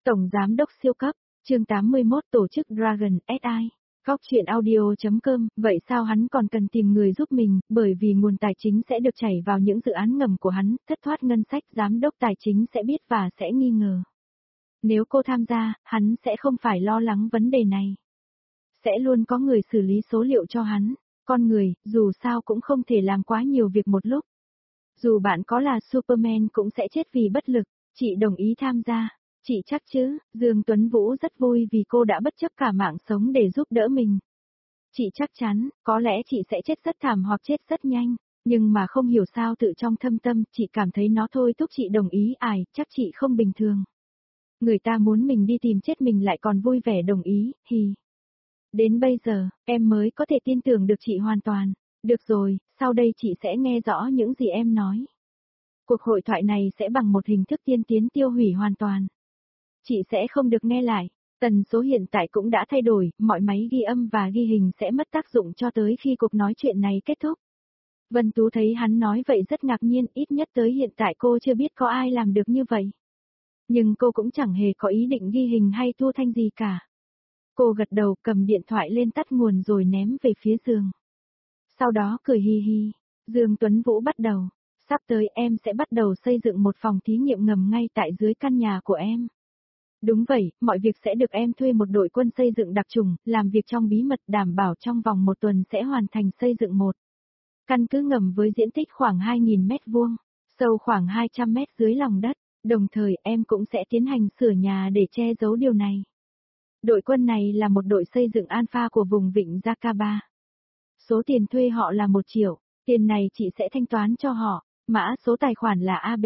Tổng Giám đốc siêu cấp, chương 81 tổ chức Dragon SI. Góc chuyện audio.com, vậy sao hắn còn cần tìm người giúp mình, bởi vì nguồn tài chính sẽ được chảy vào những dự án ngầm của hắn, thất thoát ngân sách giám đốc tài chính sẽ biết và sẽ nghi ngờ. Nếu cô tham gia, hắn sẽ không phải lo lắng vấn đề này. Sẽ luôn có người xử lý số liệu cho hắn, con người, dù sao cũng không thể làm quá nhiều việc một lúc. Dù bạn có là Superman cũng sẽ chết vì bất lực, chị đồng ý tham gia. Chị chắc chứ, Dương Tuấn Vũ rất vui vì cô đã bất chấp cả mạng sống để giúp đỡ mình. Chị chắc chắn, có lẽ chị sẽ chết rất thảm hoặc chết rất nhanh, nhưng mà không hiểu sao tự trong thâm tâm chị cảm thấy nó thôi thúc chị đồng ý chắc chị không bình thường. Người ta muốn mình đi tìm chết mình lại còn vui vẻ đồng ý, thì... Đến bây giờ, em mới có thể tin tưởng được chị hoàn toàn. Được rồi, sau đây chị sẽ nghe rõ những gì em nói. Cuộc hội thoại này sẽ bằng một hình thức tiên tiến tiêu hủy hoàn toàn. Chị sẽ không được nghe lại. Tần số hiện tại cũng đã thay đổi, mọi máy ghi âm và ghi hình sẽ mất tác dụng cho tới khi cuộc nói chuyện này kết thúc. Vân Tú thấy hắn nói vậy rất ngạc nhiên, ít nhất tới hiện tại cô chưa biết có ai làm được như vậy. Nhưng cô cũng chẳng hề có ý định ghi hình hay thu thanh gì cả. Cô gật đầu cầm điện thoại lên tắt nguồn rồi ném về phía giường. Sau đó cười hi hi, Dương Tuấn Vũ bắt đầu. Sắp tới em sẽ bắt đầu xây dựng một phòng thí nghiệm ngầm ngay tại dưới căn nhà của em. Đúng vậy, mọi việc sẽ được em thuê một đội quân xây dựng đặc trùng, làm việc trong bí mật đảm bảo trong vòng một tuần sẽ hoàn thành xây dựng một căn cứ ngầm với diện tích khoảng 2.000 mét vuông, sâu khoảng 200 mét dưới lòng đất, đồng thời em cũng sẽ tiến hành sửa nhà để che giấu điều này. Đội quân này là một đội xây dựng alpha của vùng vịnh Jakaba. Số tiền thuê họ là 1 triệu, tiền này chị sẽ thanh toán cho họ, mã số tài khoản là AB.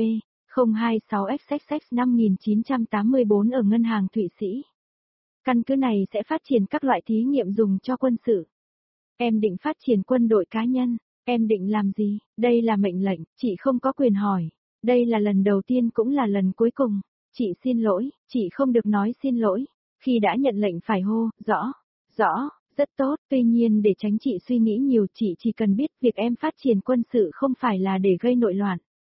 026XXX5984 ở ngân hàng Thụy Sĩ. Căn cứ này sẽ phát triển các loại thí nghiệm dùng cho quân sự. Em định phát triển quân đội cá nhân, em định làm gì? Đây là mệnh lệnh, chị không có quyền hỏi. Đây là lần đầu tiên cũng là lần cuối cùng. Chị xin lỗi, chị không được nói xin lỗi. Khi đã nhận lệnh phải hô, rõ, rất tốt. Tuy nhiên để tránh chị suy nghĩ nhiều chị chỉ cần biết việc em phát triển quân sự không phải là để gây nội loạn.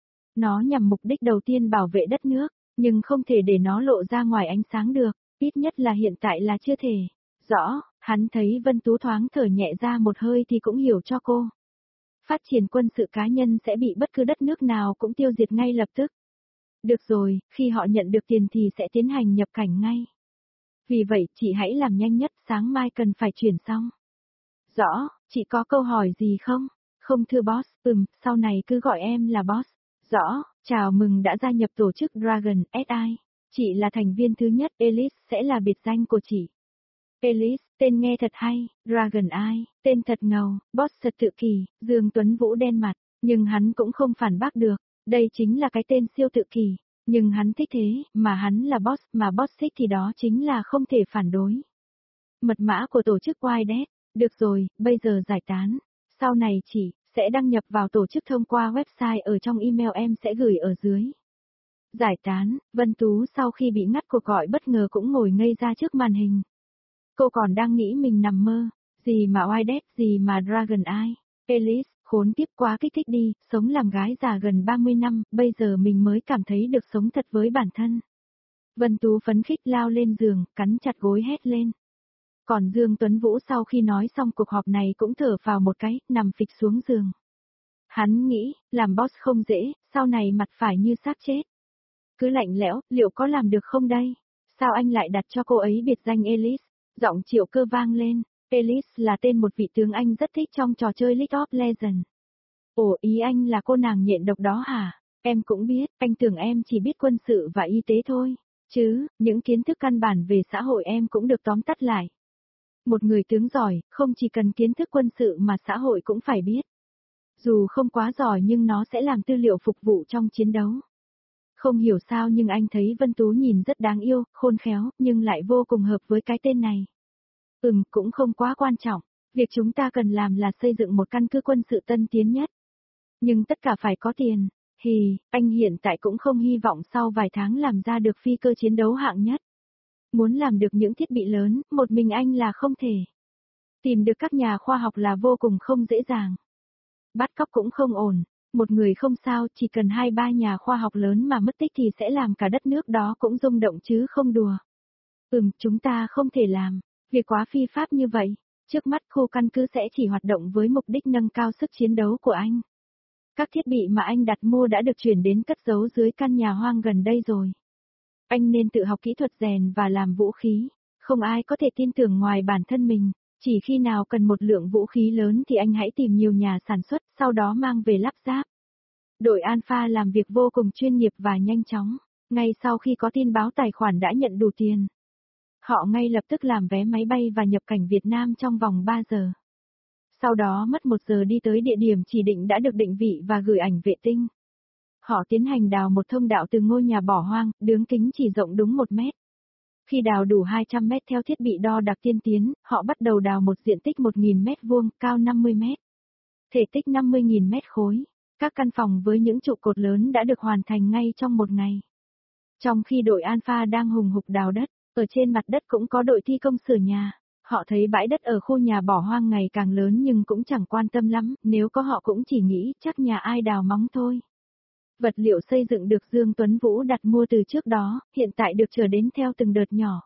Nó nhằm mục đích đầu tiên bảo vệ đất nước, nhưng không thể để nó lộ ra ngoài ánh sáng được, ít nhất là hiện tại là chưa thể. Rõ, hắn thấy Vân Tú thoáng thở nhẹ ra một hơi thì cũng hiểu cho cô. Phát triển quân sự cá nhân sẽ bị bất cứ đất nước nào cũng tiêu diệt ngay lập tức. Được rồi, khi họ nhận được tiền thì sẽ tiến hành nhập cảnh ngay. Vì vậy, chị hãy làm nhanh nhất, sáng mai cần phải chuyển xong. Rõ, chị có câu hỏi gì không? Không thưa boss, sau này cứ gọi em là boss. Rõ, chào mừng đã gia nhập tổ chức Dragon SI. Chị là thành viên thứ nhất, Elise sẽ là biệt danh của chị. Elise, tên nghe thật hay, Dragon I, tên thật ngầu, boss thật tự kỳ, Dương Tuấn Vũ đen mặt, nhưng hắn cũng không phản bác được, đây chính là cái tên siêu tự kỳ, nhưng hắn thích thế, mà hắn là boss, mà boss thích thì đó chính là không thể phản đối. Mật mã của tổ chức Widehead, được rồi, bây giờ giải tán, sau này chị sẽ đăng nhập vào tổ chức thông qua website ở trong email em sẽ gửi ở dưới. Giải tán, Vân Tú sau khi bị ngắt cuộc gọi bất ngờ cũng ngồi ngây ra trước màn hình. Cô còn đang nghĩ mình nằm mơ, gì mà Widehead, gì mà Dragon Eye. Elise, khốn kiếp quá kích thích đi, sống làm gái già gần 30 năm, bây giờ mình mới cảm thấy được sống thật với bản thân. Vân Tú phấn khích lao lên giường, cắn chặt gối hét lên. Còn Dương Tuấn Vũ sau khi nói xong cuộc họp này cũng thở phào một cái, nằm phịch xuống giường. Hắn nghĩ, làm boss không dễ, sau này mặt phải như xác chết. Cứ lạnh lẽo, liệu có làm được không đây? Sao anh lại đặt cho cô ấy biệt danh Elise? Giọng Triệu Cơ vang lên. Elise là tên một vị tướng Anh rất thích trong trò chơi League of Legends. Ồ, ý anh là cô nàng nhện độc đó hả? Em cũng biết, anh tưởng em chỉ biết quân sự và y tế thôi. Chứ, những kiến thức căn bản về xã hội em cũng được tóm tắt lại. Một người tướng giỏi, không chỉ cần kiến thức quân sự mà xã hội cũng phải biết. Dù không quá giỏi nhưng nó sẽ làm tư liệu phục vụ trong chiến đấu. Không hiểu sao nhưng anh thấy Vân Tú nhìn rất đáng yêu, khôn khéo, nhưng lại vô cùng hợp với cái tên này. Cũng không quá quan trọng. Việc chúng ta cần làm là xây dựng một căn cứ quân sự tân tiến nhất. Nhưng tất cả phải có tiền. Anh hiện tại cũng không hy vọng sau vài tháng làm ra được phi cơ chiến đấu hạng nhất. Muốn làm được những thiết bị lớn, một mình anh là không thể. Tìm được các nhà khoa học là vô cùng không dễ dàng. Bắt cóc cũng không ổn. Một người không sao, chỉ cần 2-3 nhà khoa học lớn mà mất tích thì sẽ làm cả đất nước đó cũng rung động chứ không đùa. Chúng ta không thể làm, việc quá phi pháp như vậy. Trước mắt khu căn cứ sẽ chỉ hoạt động với mục đích nâng cao sức chiến đấu của anh. Các thiết bị mà anh đặt mua đã được chuyển đến cất giấu dưới căn nhà hoang gần đây rồi. Anh nên tự học kỹ thuật rèn và làm vũ khí. Không ai có thể tin tưởng ngoài bản thân mình. Chỉ khi nào cần một lượng vũ khí lớn thì anh hãy tìm nhiều nhà sản xuất, sau đó mang về lắp ráp. Đội Alpha làm việc vô cùng chuyên nghiệp và nhanh chóng. Ngay sau khi có tin báo tài khoản đã nhận đủ tiền, họ ngay lập tức làm vé máy bay và nhập cảnh Việt Nam trong vòng 3 giờ. Sau đó mất 1 giờ đi tới địa điểm chỉ định đã được định vị và gửi ảnh vệ tinh. Họ tiến hành đào một thông đạo từ ngôi nhà bỏ hoang, đường kính chỉ rộng đúng 1 mét. Khi đào đủ 200 mét theo thiết bị đo đạc tiên tiến, họ bắt đầu đào một diện tích 1.000 mét vuông, cao 50 mét. Thể tích 50.000 mét khối. Các căn phòng với những trụ cột lớn đã được hoàn thành ngay trong 1 ngày. Trong khi đội Alpha đang hùng hục đào đất, ở trên mặt đất cũng có đội thi công sửa nhà. Họ thấy bãi đất ở khu nhà bỏ hoang ngày càng lớn nhưng cũng chẳng quan tâm lắm, nếu có họ cũng chỉ nghĩ chắc nhà ai đào móng thôi. Vật liệu xây dựng được Dương Tuấn Vũ đặt mua từ trước đó, hiện tại được chở đến theo từng đợt nhỏ.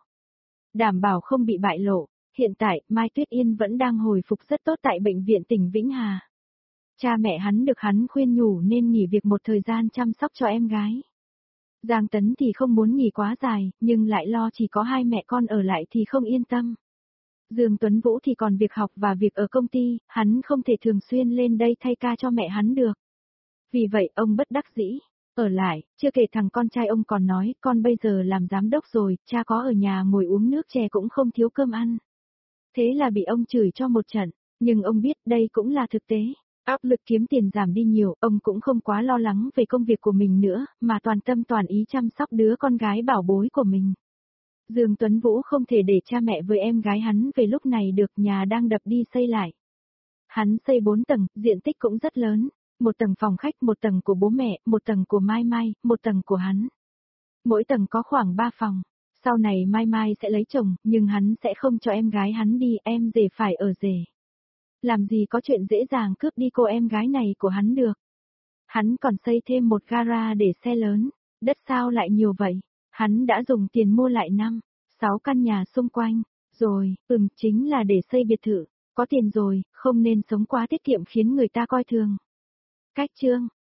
Đảm bảo không bị bại lộ, hiện tại Mai Tuyết Yên vẫn đang hồi phục rất tốt tại bệnh viện tỉnh Vĩnh Hà. Cha mẹ hắn được hắn khuyên nhủ nên nghỉ việc một thời gian chăm sóc cho em gái. Giang Tấn thì không muốn nghỉ quá dài, nhưng lại lo chỉ có 2 mẹ con ở lại thì không yên tâm. Dương Tuấn Vũ thì còn việc học và việc ở công ty, hắn không thể thường xuyên lên đây thay ca cho mẹ hắn được. Vì vậy ông bất đắc dĩ, ở lại, chưa kể thằng con trai ông còn nói, con bây giờ làm giám đốc rồi, cha có ở nhà ngồi uống nước chè cũng không thiếu cơm ăn. Thế là bị ông chửi cho một trận, nhưng ông biết đây cũng là thực tế. Áp lực kiếm tiền giảm đi nhiều, ông cũng không quá lo lắng về công việc của mình nữa, mà toàn tâm toàn ý chăm sóc đứa con gái bảo bối của mình. Dương Tuấn Vũ không thể để cha mẹ với em gái hắn về lúc này được, nhà đang đập đi xây lại. Hắn xây 4 tầng, diện tích cũng rất lớn. 1 tầng phòng khách, 1 tầng của bố mẹ, 1 tầng của Mai Mai, 1 tầng của hắn. Mỗi tầng có khoảng 3 phòng. Sau này Mai Mai sẽ lấy chồng, nhưng hắn sẽ không cho em gái hắn đi, em rể phải ở rể. Làm gì có chuyện dễ dàng cướp đi cô em gái này của hắn được. Hắn còn xây thêm một gara để xe lớn. Đất sao lại nhiều vậy? Hắn đã dùng tiền mua lại 5-6 căn nhà xung quanh. Rồi, chính là để xây biệt thự. Có tiền rồi, không nên sống quá tiết kiệm khiến người ta coi thường. Cách chương